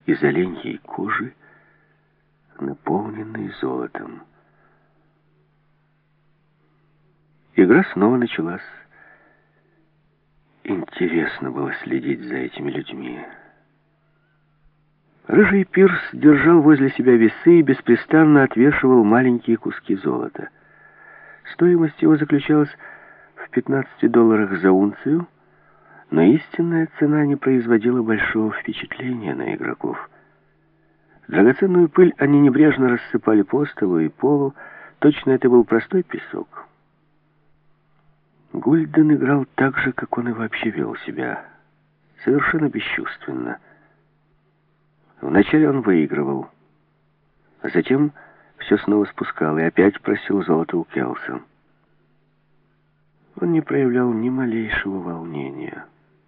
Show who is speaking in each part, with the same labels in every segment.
Speaker 1: из оленьей кожи, наполненный золотом. Игра снова началась. Интересно было следить за этими людьми. Рыжий Пирс держал возле себя весы и беспрестанно отвешивал маленькие куски золота. Стоимость его заключалась в $15 за унцию, но истинная цена не производила большого впечатления на игроков. Драгоценную пыль они небрежно рассыпали по столу и полу, точно это был простой песок. Гульден играл так же, как он и вообще вел себя, совершенно бесчувственно. Вначале он выигрывал, а затем все снова спускал и опять просил золото у Келса. Он не проявлял ни малейшего волнения.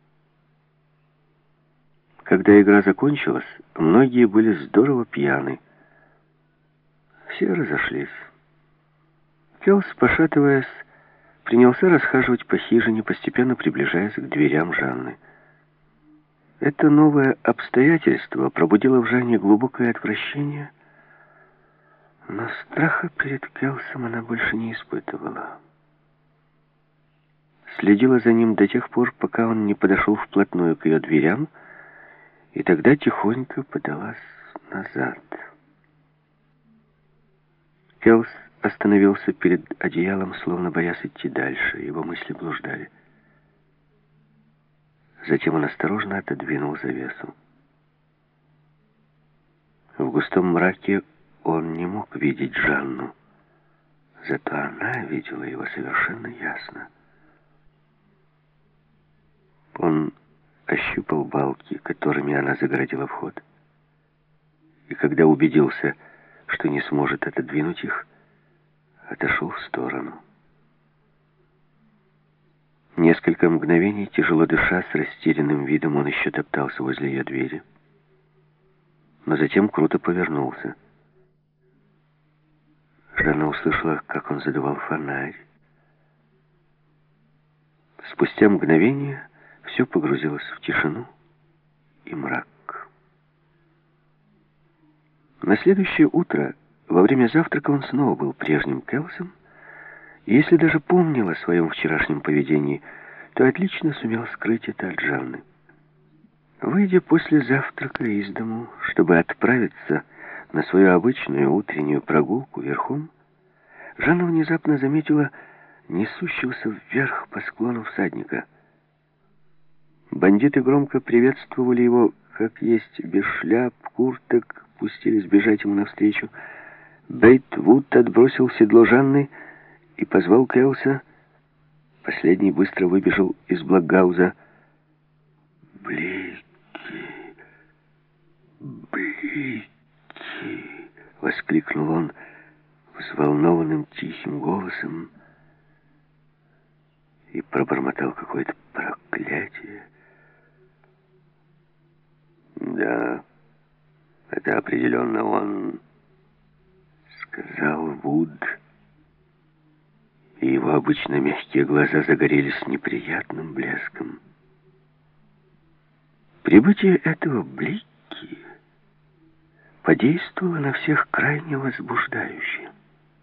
Speaker 1: Когда игра закончилась, многие были здорово пьяны. Все разошлись. Келс, пошатываясь, принялся расхаживать по хижине, постепенно приближаясь к дверям Жанны. Это новое обстоятельство пробудило в Жанне глубокое отвращение, но страха перед Келсом она больше не испытывала. Следила за ним до тех пор, пока он не подошел вплотную к ее дверям, и тогда тихонько подалась назад. Келс остановился перед одеялом, словно боясь идти дальше. Его мысли блуждали. Затем он осторожно отодвинул завесу. В густом мраке он не мог видеть Жанну, зато она видела его совершенно ясно. Он ощупал балки, которыми она загородила вход, и когда убедился, что не сможет отодвинуть их, отошел в сторону. Несколько мгновений, тяжело дыша, с растерянным видом он еще топтался возле ее двери, но затем круто повернулся. Жанна услышала, как он задувал фонарь. Спустя мгновение все погрузилось в тишину и мрак. На следующее утро, во время завтрака, он снова был прежним Келсом, и если даже помнил о своем вчерашнем поведении, то отлично сумел скрыть это от Жанны. Выйдя после завтрака из дому, чтобы отправиться на свою обычную утреннюю прогулку верхом, Жанна внезапно заметила несущегося вверх по склону всадника. Бандиты громко приветствовали его, как есть, без шляп, курток, пустились бежать ему навстречу. Бейт Вуд отбросил седло Жанны и позвал Келса. Последний быстро выбежал из Блокгауза. «Блики! Блики!» — воскликнул он взволнованным тихим голосом и пробормотал какое-то проклятие. «Да, это определенно он», — сказал Вуд, и его обычно мягкие глаза загорелись неприятным блеском. Прибытие этого Блики подействовало на всех крайне возбуждающе.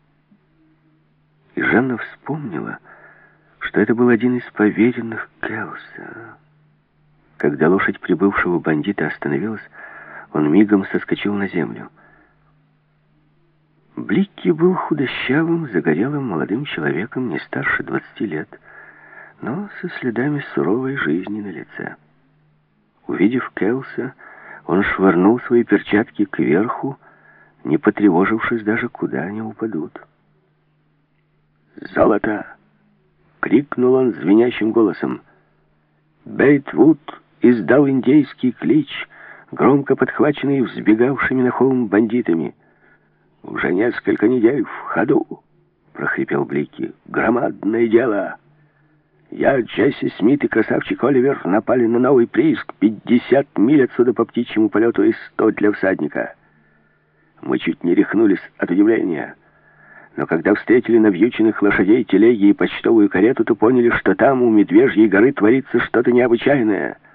Speaker 1: И Жанна вспомнила, что это был один из поверенных Келса. Когда лошадь прибывшего бандита остановилась, он мигом соскочил на землю. Блики был худощавым, загорелым молодым человеком, не старше 20 лет, но со следами суровой жизни на лице. Увидев Келса, он швырнул свои перчатки кверху, не потревожившись даже, куда они упадут. «Золото!» — крикнул он звенящим голосом. Бейт Вуд издал индейский клич, громко подхваченный взбегавшими на холм бандитами. «Уже несколько недель в ходу», — прохрипел Блики. «Громадное дело! Я, Джесси Смит и красавчик Оливер напали на новый прииск 50 миль отсюда по птичьему полету и 100 для всадника. Мы чуть не рехнулись от удивления. Но когда встретили навьюченных лошадей, телеги и почтовую карету, то поняли, что там, у Медвежьей горы, творится что-то необычайное.